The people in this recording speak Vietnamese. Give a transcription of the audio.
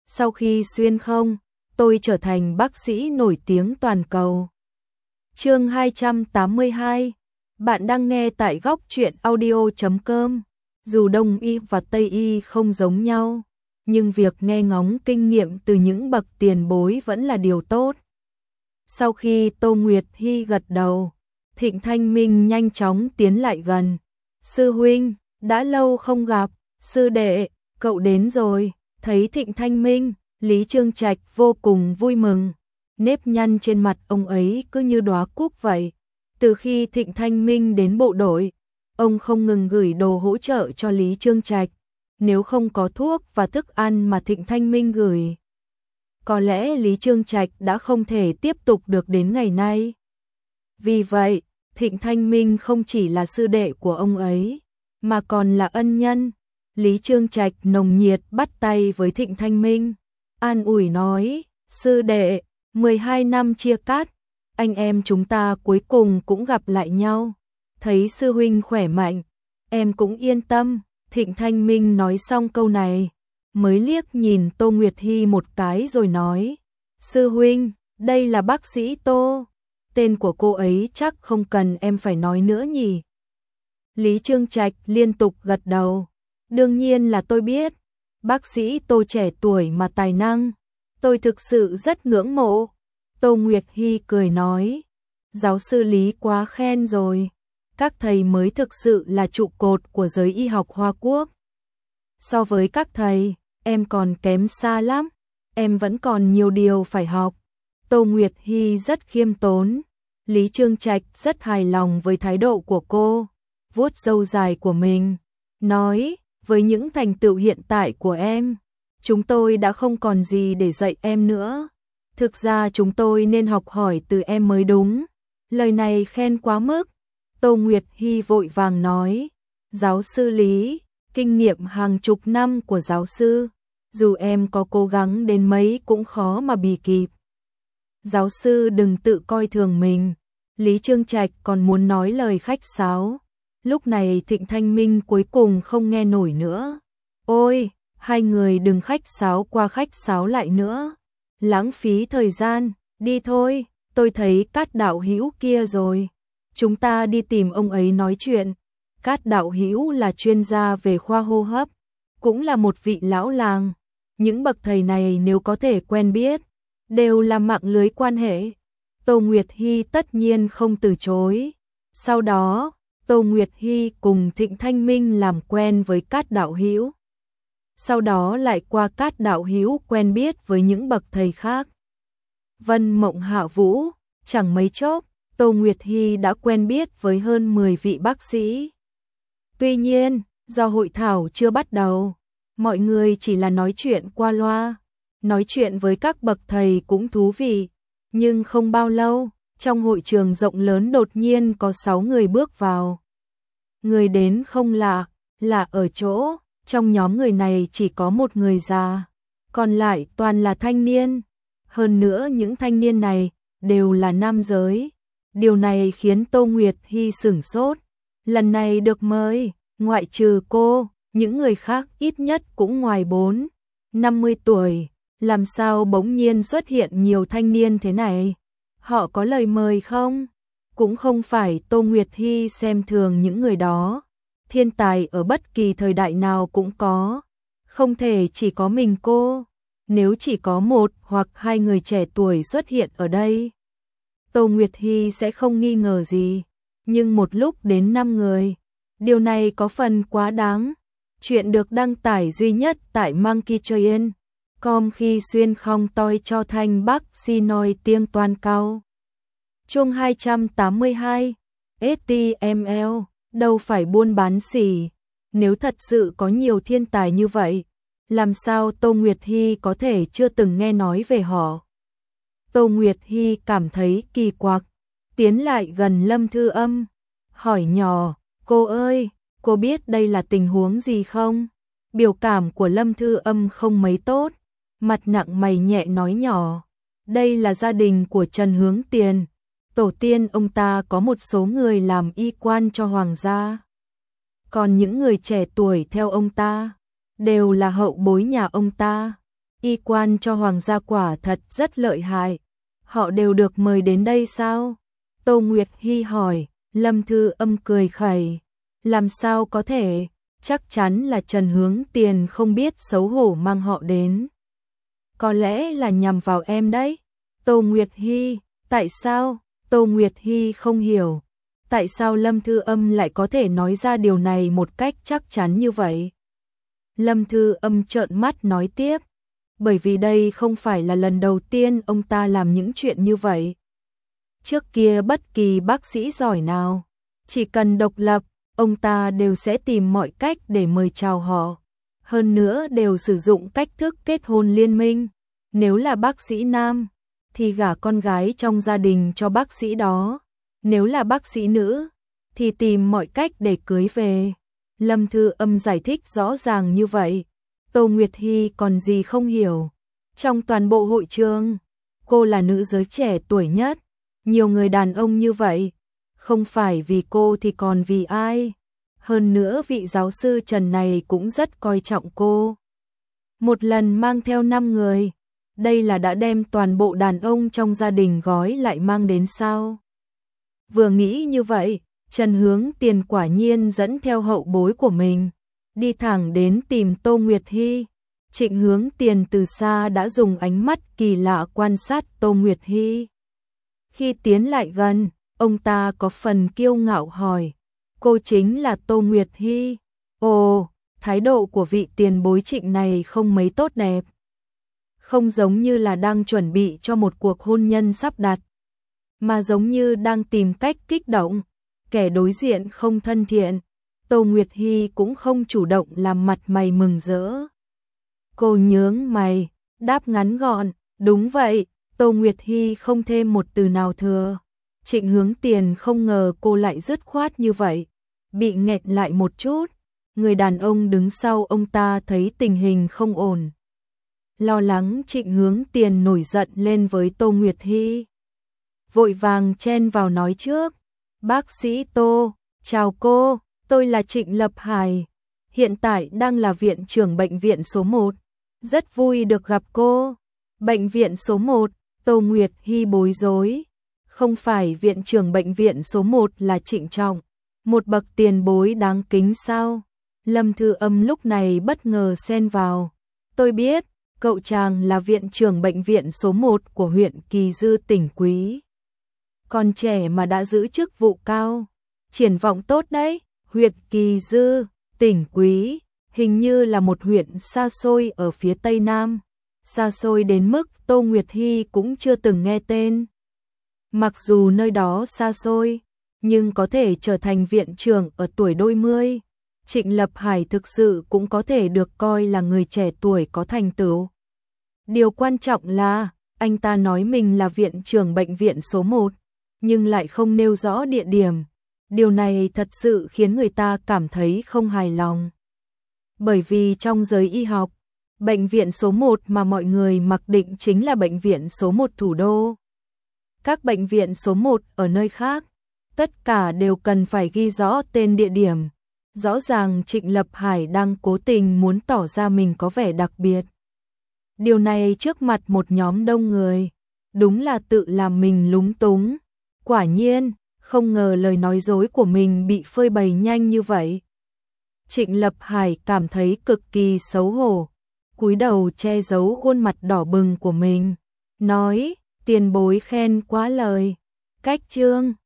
sau khi xuyên không, tôi trở thành bác sĩ nổi tiếng toàn cầu. Chương 282. Bạn đang nghe tại góc truyện audio.com. Dù Đông y và Tây y không giống nhau, nhưng việc nghe ngóng kinh nghiệm từ những bậc tiền bối vẫn là điều tốt. Sau khi Tô Nguyệt Hy gật đầu, Thịnh Thanh Minh nhanh chóng tiến lại gần. Sư huynh, đã lâu không gặp. Sư đệ, cậu đến rồi. Thấy Thịnh Thanh Minh, Lý Trương Trạch vô cùng vui mừng. Nếp nhăn trên mặt ông ấy cứ như đóa cúc vậy. Từ khi Thịnh Thanh Minh đến bộ đội, ông không ngừng gửi đồ hỗ trợ cho Lý Trương Trạch. Nếu không có thuốc và thức ăn mà Thịnh Thanh Minh gửi, có lẽ Lý Trương Trạch đã không thể tiếp tục được đến ngày nay. Vì vậy, Thịnh Thanh Minh không chỉ là sư đệ của ông ấy, mà còn là ân nhân. Lý Trương Trạch nồng nhiệt bắt tay với Thịnh Thanh Minh, an ủi nói, sư đệ, 12 năm chia cắt, anh em chúng ta cuối cùng cũng gặp lại nhau. Thấy sư huynh khỏe mạnh, em cũng yên tâm. Thịnh Thanh Minh nói xong câu này, mới liếc nhìn Tô Nguyệt Hy một cái rồi nói, sư huynh, đây là bác sĩ Tô. Tên của cô ấy chắc không cần em phải nói nữa nhỉ. Lý Trương Trạch liên tục gật đầu. Đương nhiên là tôi biết. Bác sĩ Tô trẻ tuổi mà tài năng, tôi thực sự rất ngưỡng mộ. Tô Nguyệt Hy cười nói, giáo sư Lý quá khen rồi. Các thầy mới thực sự là trụ cột của giới y học Hoa Quốc. So với các thầy, em còn kém xa lắm. Em vẫn còn nhiều điều phải học. Tô Nguyệt Hy rất khiêm tốn. Lý Trương Trạch rất hài lòng với thái độ của cô, vuốt râu dài của mình, nói, với những thành tựu hiện tại của em, chúng tôi đã không còn gì để dạy em nữa. Thực ra chúng tôi nên học hỏi từ em mới đúng. Lời này khen quá mức. Tô Nguyệt Hy vội vàng nói, giáo sư Lý, kinh nghiệm hàng chục năm của giáo sư, dù em có cố gắng đến mấy cũng khó mà bì kịp. Giáo sư đừng tự coi thường mình. Lý Trương Trạch còn muốn nói lời khách sáo. Lúc này Thịnh Thanh Minh cuối cùng không nghe nổi nữa. Ôi, hai người đừng khách sáo qua khách sáo lại nữa. Lãng phí thời gian, đi thôi, tôi thấy Cát đạo hữu kia rồi. Chúng ta đi tìm ông ấy nói chuyện. Cát đạo hữu là chuyên gia về khoa hô hấp, cũng là một vị lão làng. Những bậc thầy này nếu có thể quen biết, đều là mạng lưới quan hệ. Tô Nguyệt Hy tất nhiên không từ chối. Sau đó, Tô Nguyệt Hy cùng Thịnh Thanh Minh làm quen với Cát đạo hữu. Sau đó lại qua Cát đạo hữu quen biết với những bậc thầy khác. Vân Mộng Hạ Vũ, chẳng mấy chốc, Tô Nguyệt Hy đã quen biết với hơn 10 vị bác sĩ. Tuy nhiên, do hội thảo chưa bắt đầu, mọi người chỉ là nói chuyện qua loa. Nói chuyện với các bậc thầy cũng thú vị, nhưng không bao lâu, trong hội trường rộng lớn đột nhiên có 6 người bước vào. Người đến không lạ, là ở chỗ, trong nhóm người này chỉ có một người già, còn lại toàn là thanh niên. Hơn nữa những thanh niên này đều là nam giới. Điều này khiến Tô Nguyệt Hy sửng sốt. Lần này được mời, ngoại trừ cô, những người khác ít nhất cũng ngoài 50 tuổi. Làm sao bỗng nhiên xuất hiện nhiều thanh niên thế này? Họ có lời mời không? Cũng không phải Tô Nguyệt Hy xem thường những người đó. Thiên tài ở bất kỳ thời đại nào cũng có. Không thể chỉ có mình cô. Nếu chỉ có một hoặc hai người trẻ tuổi xuất hiện ở đây, Tô Nguyệt Hy sẽ không nghi ngờ gì. Nhưng một lúc đến 5 người, điều này có phần quá đáng. Chuyện được đăng tải duy nhất tại monkeytrain.com khi xuyên không toi cho thanh bắc si nói tiếng toàn cao. Chương 282. HTML, đâu phải buôn bán xỉ. Nếu thật sự có nhiều thiên tài như vậy, làm sao Tô Nguyệt Hy có thể chưa từng nghe nói về họ? Tô Nguyệt Hy cảm thấy kỳ quặc, tiến lại gần Lâm Thư Âm, hỏi nhỏ, cô ơi, cô biết đây là tình huống gì không? Biểu cảm của Lâm Thư Âm không mấy tốt, mặt nặng mày nhẹ nói nhỏ, đây là gia đình của Trần Hướng Tiền, tổ tiên ông ta có một số người làm y quan cho hoàng gia. Còn những người trẻ tuổi theo ông ta, đều là hậu bối nhà ông ta. Y quan cho hoàng gia quả thật rất lợi hại. Họ đều được mời đến đây sao? Tô Nguyệt Hy hỏi. Lâm Thư Âm cười khẩy. Làm sao có thể? Chắc chắn là Trần Hướng Tiền không biết xấu hổ mang họ đến. Có lẽ là nhằm vào em đấy. Tô Nguyệt Hy. Tại sao? Tô Nguyệt Hy không hiểu. Tại sao Lâm Thư Âm lại có thể nói ra điều này một cách chắc chắn như vậy? Lâm Thư Âm trợn mắt nói tiếp. Bởi vì đây không phải là lần đầu tiên ông ta làm những chuyện như vậy. Trước kia bất kỳ bác sĩ giỏi nào, chỉ cần độc lập, ông ta đều sẽ tìm mọi cách để mời chào họ. Hơn nữa đều sử dụng cách thức kết hôn liên minh. Nếu là bác sĩ nam, thì gả con gái trong gia đình cho bác sĩ đó. Nếu là bác sĩ nữ, thì tìm mọi cách để cưới về. Lâm Thư Âm giải thích rõ ràng như vậy. Tô Nguyệt Hy còn gì không hiểu. Trong toàn bộ hội trường, cô là nữ giới trẻ tuổi nhất. Nhiều người đàn ông như vậy, không phải vì cô thì còn vì ai. Hơn nữa vị giáo sư Trần này cũng rất coi trọng cô. Một lần mang theo 5 người, đây là đã đem toàn bộ đàn ông trong gia đình gói lại mang đến sao? Vừa nghĩ như vậy, Trần Hướng Tiền quả nhiên dẫn theo hậu bối của mình, đi thẳng đến tìm Tô Nguyệt Hy. Trịnh Hướng Tiền từ xa đã dùng ánh mắt kỳ lạ quan sát Tô Nguyệt Hy. Khi tiến lại gần, ông ta có phần kiêu ngạo hỏi, cô chính là Tô Nguyệt Hy? Ồ, thái độ của vị tiền bối Trịnh này không mấy tốt đẹp. Không giống như là đang chuẩn bị cho một cuộc hôn nhân sắp đặt, mà giống như đang tìm cách kích động. Kẻ đối diện không thân thiện, Tô Nguyệt Hy cũng không chủ động làm mặt mày mừng rỡ. Cô nhướng mày, đáp ngắn gọn, đúng vậy. Tô Nguyệt Hy không thêm một từ nào thừa. Trịnh Hướng Tiền không ngờ cô lại dứt khoát như vậy, bị nghẹn lại một chút. Người đàn ông đứng sau ông ta thấy tình hình không ổn, lo lắng Trịnh Hướng Tiền nổi giận lên với Tô Nguyệt Hy, vội vàng chen vào nói trước. Bác sĩ Tô, chào cô, tôi là Trịnh Lập Hải, hiện tại đang là viện trưởng bệnh viện số 1. Rất vui được gặp cô. Bệnh viện số 1, Tô Nguyệt Hy bối rối. Không phải viện trưởng bệnh viện số 1 là Trịnh Trọng, một bậc tiền bối đáng kính sao? Lâm Thư Âm lúc này bất ngờ xen vào. Tôi biết, cậu chàng là viện trưởng bệnh viện số 1 của huyện Kỳ Dư tỉnh Quý. Còn trẻ mà đã giữ chức vụ cao, triển vọng tốt đấy. Huyện Kỳ Dư, tỉnh Quý, hình như là một huyện xa xôi ở phía Tây Nam. Xa xôi đến mức Tô Nguyệt Hy cũng chưa từng nghe tên. Mặc dù nơi đó xa xôi, nhưng có thể trở thành viện trưởng ở tuổi đôi mươi. Trịnh Lập Hải thực sự cũng có thể được coi là người trẻ tuổi có thành tựu. Điều quan trọng là, anh ta nói mình là viện trưởng bệnh viện số 1, nhưng lại không nêu rõ địa điểm. Điều này thật sự khiến người ta cảm thấy không hài lòng. Bởi vì trong giới y học, bệnh viện số 1 mà mọi người mặc định chính là bệnh viện số 1 thủ đô. Các bệnh viện số 1 ở nơi khác, tất cả đều cần phải ghi rõ tên địa điểm. Rõ ràng Trịnh Lập Hải đang cố tình muốn tỏ ra mình có vẻ đặc biệt. Điều này trước mặt một nhóm đông người, đúng là tự làm mình lúng túng. Quả nhiên, không ngờ lời nói dối của mình bị phơi bày nhanh như vậy. Trịnh Lập Hải cảm thấy cực kỳ xấu hổ, cúi đầu che giấu khuôn mặt đỏ bừng của mình, nói, tiền bối khen quá lời. Cách chương